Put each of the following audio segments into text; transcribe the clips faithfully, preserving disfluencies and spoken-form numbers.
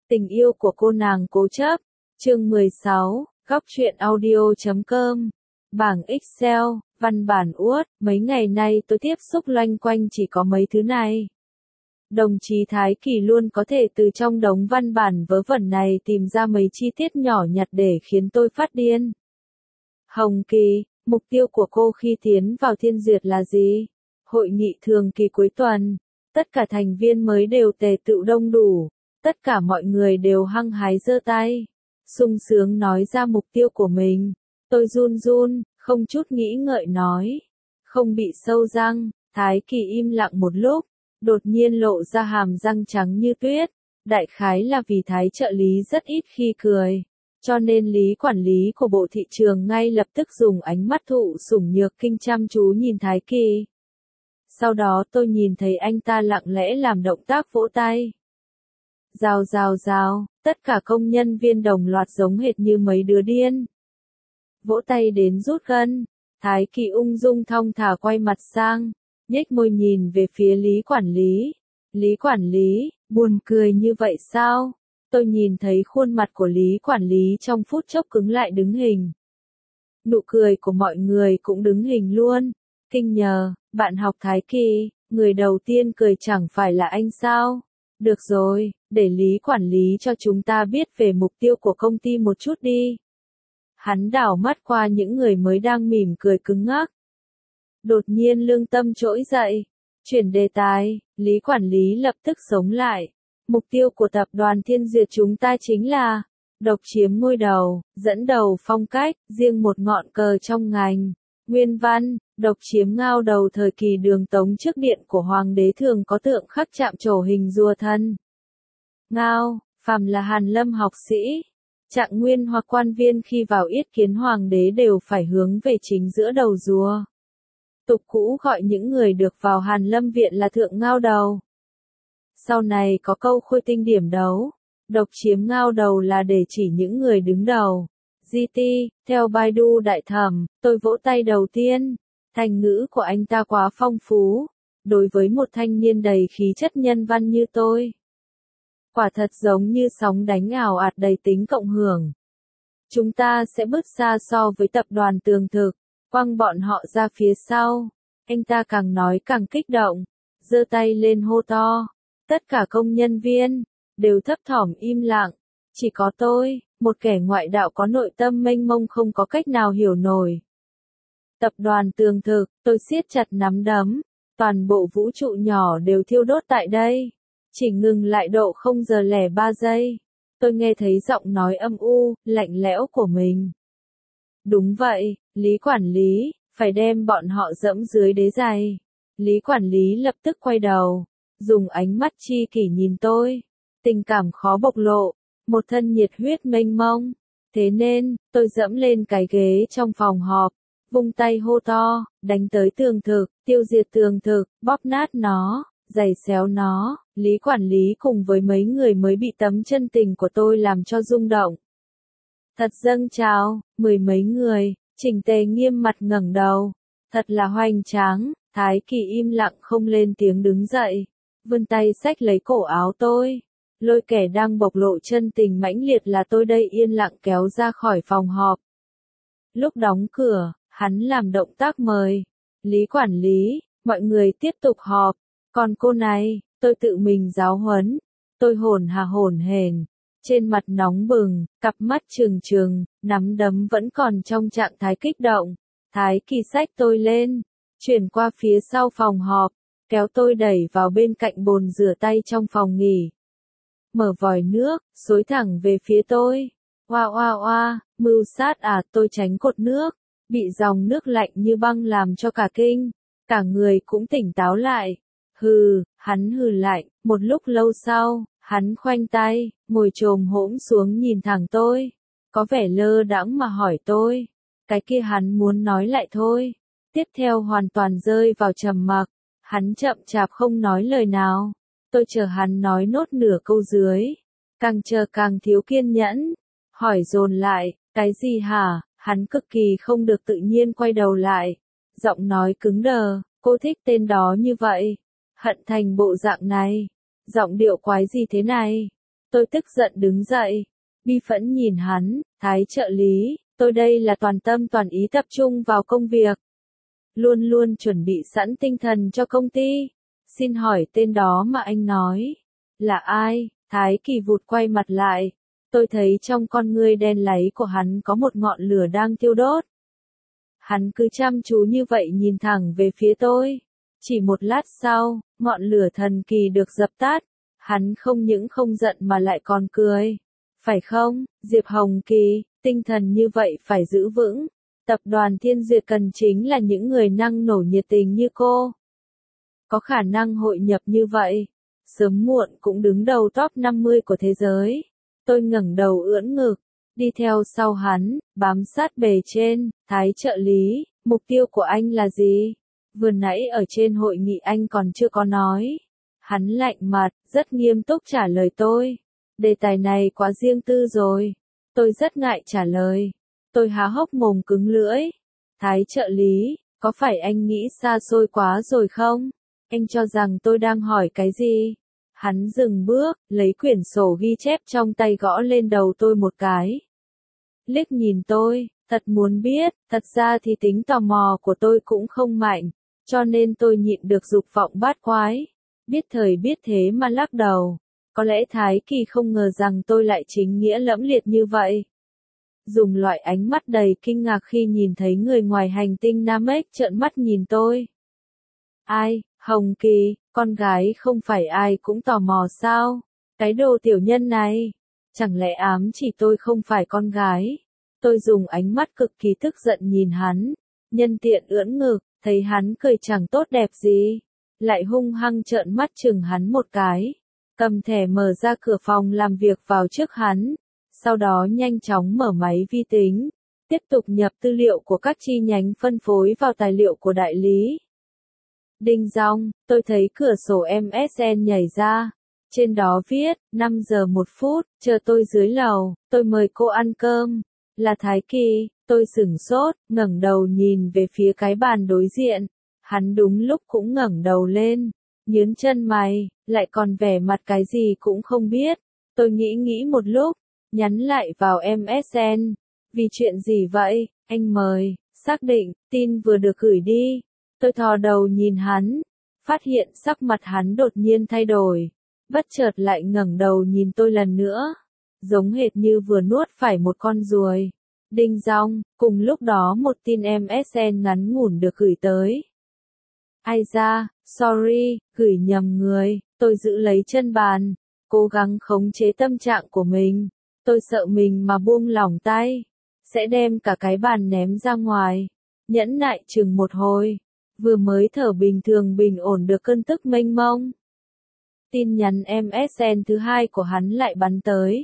Tình yêu của cô nàng cố chấp. Chương mười sáu, góc truyện audio chấm com. Bảng Excel, văn bản Word, mấy ngày nay tôi tiếp xúc loanh quanh chỉ có mấy thứ này. Đồng chí Thái Kỳ luôn có thể từ trong đống văn bản vớ vẩn này tìm ra mấy chi tiết nhỏ nhặt để khiến tôi phát điên. Hồng Kỳ, mục tiêu của cô khi tiến vào Thiên Duyệt là gì? Hội nghị thường kỳ cuối tuần, tất cả thành viên mới đều tề tựu đông đủ, tất cả mọi người đều hăng hái giơ tay, sung sướng nói ra mục tiêu của mình. Tôi run run, không chút nghĩ ngợi nói, không bị sâu răng. Thái Kỳ im lặng một lúc, đột nhiên lộ ra hàm răng trắng như tuyết, đại khái là vì Thái trợ lý rất ít khi cười, cho nên lý quản lý của bộ thị trường ngay lập tức dùng ánh mắt thụ sủng nhược kinh chăm chú nhìn Thái Kỳ. Sau đó tôi nhìn thấy anh ta lặng lẽ làm động tác vỗ tay. Rào rào rào, tất cả công nhân viên đồng loạt giống hệt như mấy đứa điên. Vỗ tay đến rút gân, Thái Kỳ ung dung thong thả quay mặt sang, nhếch môi nhìn về phía Lý quản lý. Lý quản lý, buồn cười như vậy sao? Tôi nhìn thấy khuôn mặt của Lý quản lý trong phút chốc cứng lại đứng hình. Nụ cười của mọi người cũng đứng hình luôn. Kinh nhờ, bạn học Thái Kỳ, người đầu tiên cười chẳng phải là anh sao? Được rồi, để Lý quản lý cho chúng ta biết về mục tiêu của công ty một chút đi. Hắn đảo mắt qua những người mới đang mỉm cười cứng ngắc. Đột nhiên lương tâm trỗi dậy, chuyển đề tài, Lý quản lý lập tức sống lại. Mục tiêu của tập đoàn Thiên Duyệt chúng ta chính là độc chiếm ngôi đầu, dẫn đầu phong cách, riêng một ngọn cờ trong ngành. Nguyên văn, độc chiếm ngao đầu thời kỳ Đường Tống trước điện của hoàng đế thường có tượng khắc chạm trổ hình rùa thân. Ngao, phàm là hàn lâm học sĩ, trạng nguyên hoặc quan viên khi vào yết kiến hoàng đế đều phải hướng về chính giữa đầu rùa. Tục cũ gọi những người được vào hàn lâm viện là thượng ngao đầu. Sau này có câu khôi tinh điểm đấu, độc chiếm ngao đầu là để chỉ những người đứng đầu. giê tê, theo Baidu đại thẩm, tôi vỗ tay đầu tiên. Thành ngữ của anh ta quá phong phú, đối với một thanh niên đầy khí chất nhân văn như tôi. Quả thật giống như sóng đánh ảo ạt đầy tính cộng hưởng. Chúng ta sẽ bước xa so với tập đoàn Tường Thực, quăng bọn họ ra phía sau. Anh ta càng nói càng kích động, giơ tay lên hô to. Tất cả công nhân viên đều thấp thỏm im lặng, chỉ có tôi, một kẻ ngoại đạo có nội tâm mênh mông không có cách nào hiểu nổi. Tập đoàn Tường Thực, tôi siết chặt nắm đấm, toàn bộ vũ trụ nhỏ đều thiêu đốt tại đây. Chỉ ngừng lại độ không giờ lẻ ba giây, tôi nghe thấy giọng nói âm u, lạnh lẽo của mình. Đúng vậy, Lý quản lý, phải đem bọn họ dẫm dưới đế giày. Lý quản lý lập tức quay đầu, dùng ánh mắt chi kỷ nhìn tôi, tình cảm khó bộc lộ, một thân nhiệt huyết mênh mông. Thế nên, tôi dẫm lên cái ghế trong phòng họp, vung tay hô to, đánh tới Tường Thực, tiêu diệt Tường Thực, bóp nát nó, giày xéo nó. Lý quản lý cùng với mấy người mới bị tấm chân tình của tôi làm cho rung động. Thật dâng trào, mười mấy người, chỉnh tề nghiêm mặt ngẩng đầu. Thật là hoành tráng. Thái Kỳ im lặng không lên tiếng đứng dậy, vươn tay xách lấy cổ áo tôi, lôi kẻ đang bộc lộ chân tình mãnh liệt là tôi đây yên lặng kéo ra khỏi phòng họp. Lúc đóng cửa, hắn làm động tác mời. Lý quản lý, mọi người tiếp tục họp. Còn cô này, tôi tự mình giáo huấn. Tôi hổn hà hổn hển, trên mặt nóng bừng, cặp mắt trừng trừng, nắm đấm vẫn còn trong trạng thái kích động. Thái Kỳ xách tôi lên, chuyển qua phía sau phòng họp, kéo tôi đẩy vào bên cạnh bồn rửa tay trong phòng nghỉ. Mở vòi nước, xối thẳng về phía tôi. Oa oa oa, mưu sát à, tôi tránh cột nước, bị dòng nước lạnh như băng làm cho cả kinh, cả người cũng tỉnh táo lại. Hừ, hắn hừ lạnh, một lúc lâu sau, hắn khoanh tay, ngồi chồm hổm xuống nhìn thẳng tôi, có vẻ lơ đãng mà hỏi tôi. Cái kia hắn muốn nói lại thôi. Tiếp theo hoàn toàn rơi vào trầm mặc, hắn chậm chạp không nói lời nào. Tôi chờ hắn nói nốt nửa câu dưới, càng chờ càng thiếu kiên nhẫn, hỏi dồn lại, cái gì hả? Hắn cực kỳ không được tự nhiên quay đầu lại, giọng nói cứng đờ, cô thích tên đó như vậy, hận thành bộ dạng này, giọng điệu quái gì thế này? Tôi tức giận đứng dậy, bi phẫn nhìn hắn, Thái trợ lý, tôi đây là toàn tâm toàn ý tập trung vào công việc. Luôn luôn chuẩn bị sẵn tinh thần cho công ty. Xin hỏi tên đó mà anh nói, là ai? Thái Kỳ vụt quay mặt lại. Tôi thấy trong con ngươi đen láy của hắn có một ngọn lửa đang thiêu đốt. Hắn cứ chăm chú như vậy nhìn thẳng về phía tôi. Chỉ một lát sau, ngọn lửa thần kỳ được dập tắt. Hắn không những không giận mà lại còn cười. Phải không, Diệp Hồng Kỳ, tinh thần như vậy phải giữ vững. Tập đoàn Thiên Duyệt cần chính là những người năng nổ nhiệt tình như cô. Có khả năng hội nhập như vậy. Sớm muộn cũng đứng đầu top năm mươi của thế giới. Tôi ngẩng đầu ưỡn ngực, đi theo sau hắn, bám sát bề trên. Thái trợ lý, mục tiêu của anh là gì? Vừa nãy ở trên hội nghị anh còn chưa có nói. Hắn lạnh mặt, rất nghiêm túc trả lời tôi. Đề tài này quá riêng tư rồi. Tôi rất ngại trả lời. Tôi há hốc mồm cứng lưỡi. Thái trợ lý, có phải anh nghĩ xa xôi quá rồi không? Anh cho rằng tôi đang hỏi cái gì? Hắn dừng bước, lấy quyển sổ ghi chép trong tay gõ lên đầu tôi một cái. Liếc nhìn tôi, thật muốn biết, thật ra thì tính tò mò của tôi cũng không mạnh, cho nên tôi nhịn được dục vọng bát quái. Biết thời biết thế mà lắc đầu. Có lẽ Thái Kỳ không ngờ rằng tôi lại chính nghĩa lẫm liệt như vậy. Dùng loại ánh mắt đầy kinh ngạc khi nhìn thấy người ngoài hành tinh Namek trợn mắt nhìn tôi. Ai, Hồng Kỳ, con gái không phải ai cũng tò mò sao? Cái đồ tiểu nhân này, chẳng lẽ ám chỉ tôi không phải con gái? Tôi dùng ánh mắt cực kỳ tức giận nhìn hắn, nhân tiện ưỡn ngực, thấy hắn cười chẳng tốt đẹp gì, lại hung hăng trợn mắt chừng hắn một cái, cầm thẻ mở ra cửa phòng làm việc vào trước hắn, sau đó nhanh chóng mở máy vi tính, tiếp tục nhập tư liệu của các chi nhánh phân phối vào tài liệu của đại lý. Đinh dong, tôi thấy cửa sổ em ét en nhảy ra. Trên đó viết, năm giờ một phút, chờ tôi dưới lầu, tôi mời cô ăn cơm. Là Thái Kỳ, tôi sửng sốt, ngẩng đầu nhìn về phía cái bàn đối diện. Hắn đúng lúc cũng ngẩng đầu lên, nhướng chân mày, lại còn vẻ mặt cái gì cũng không biết. Tôi nghĩ nghĩ một lúc, nhắn lại vào em ét en. Vì chuyện gì vậy, anh mời, xác định, tin vừa được gửi đi. Tôi thò đầu nhìn hắn, phát hiện sắc mặt hắn đột nhiên thay đổi, bất chợt lại ngẩng đầu nhìn tôi lần nữa, giống hệt như vừa nuốt phải một con ruồi. Đinh dong, cùng lúc đó một tin em ét en ngắn ngủn được gửi tới. Ai da, sorry, gửi nhầm người, tôi giữ lấy chân bàn, cố gắng khống chế tâm trạng của mình. Tôi sợ mình mà buông lỏng tay, sẽ đem cả cái bàn ném ra ngoài. Nhẫn nại chừng một hồi. Vừa mới thở bình thường bình ổn được cơn tức mênh mông. Tin nhắn em ét en thứ hai của hắn lại bắn tới.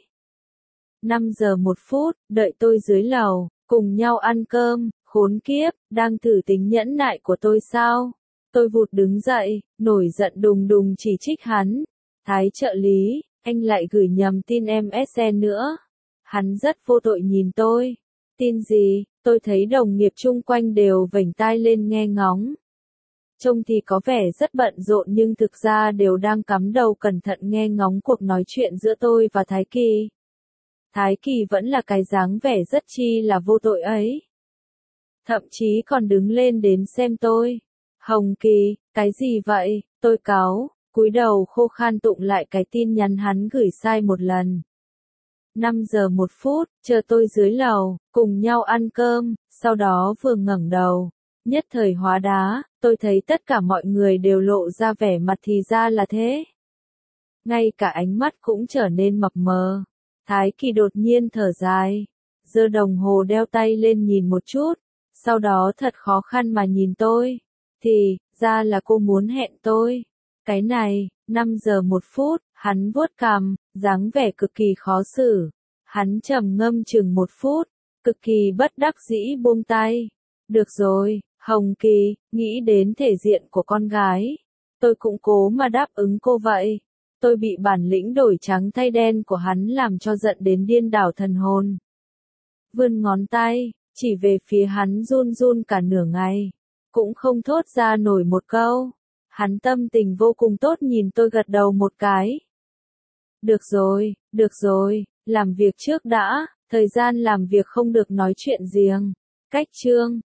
năm giờ một phút, đợi tôi dưới lầu, cùng nhau ăn cơm, khốn kiếp, đang thử tính nhẫn nại của tôi sao? Tôi vụt đứng dậy, nổi giận đùng đùng chỉ trích hắn. Thái trợ lý, anh lại gửi nhầm tin em ét en nữa. Hắn rất vô tội nhìn tôi. Tin gì? Tôi thấy đồng nghiệp chung quanh đều vểnh tai lên nghe ngóng. Trông thì có vẻ rất bận rộn nhưng thực ra đều đang cắm đầu cẩn thận nghe ngóng cuộc nói chuyện giữa tôi và Thái Kỳ. Thái Kỳ vẫn là cái dáng vẻ rất chi là vô tội ấy. Thậm chí còn đứng lên đến xem tôi. Hồng Kỳ, cái gì vậy? Tôi cáu, cúi đầu khô khan tụng lại cái tin nhắn hắn gửi sai một lần. năm giờ một phút, chờ tôi dưới lầu, cùng nhau ăn cơm, sau đó vừa ngẩng đầu. Nhất thời hóa đá, tôi thấy tất cả mọi người đều lộ ra vẻ mặt thì ra là thế. Ngay cả ánh mắt cũng trở nên mập mờ. Thái Kỳ đột nhiên thở dài, giơ đồng hồ đeo tay lên nhìn một chút, sau đó thật khó khăn mà nhìn tôi. Thì, ra là cô muốn hẹn tôi. Cái này, năm giờ một phút, hắn vuốt cằm, dáng vẻ cực kỳ khó xử. Hắn trầm ngâm chừng một phút, cực kỳ bất đắc dĩ buông tay. Được rồi, Hồng Kỳ, nghĩ đến thể diện của con gái. Tôi cũng cố mà đáp ứng cô vậy. Tôi bị bản lĩnh đổi trắng thay đen của hắn làm cho giận đến điên đảo thần hồn. Vươn ngón tay, chỉ về phía hắn run run cả nửa ngày. Cũng không thốt ra nổi một câu. Hắn tâm tình vô cùng tốt nhìn tôi gật đầu một cái. Được rồi, được rồi, làm việc trước đã, thời gian làm việc không được nói chuyện riêng. Cách chương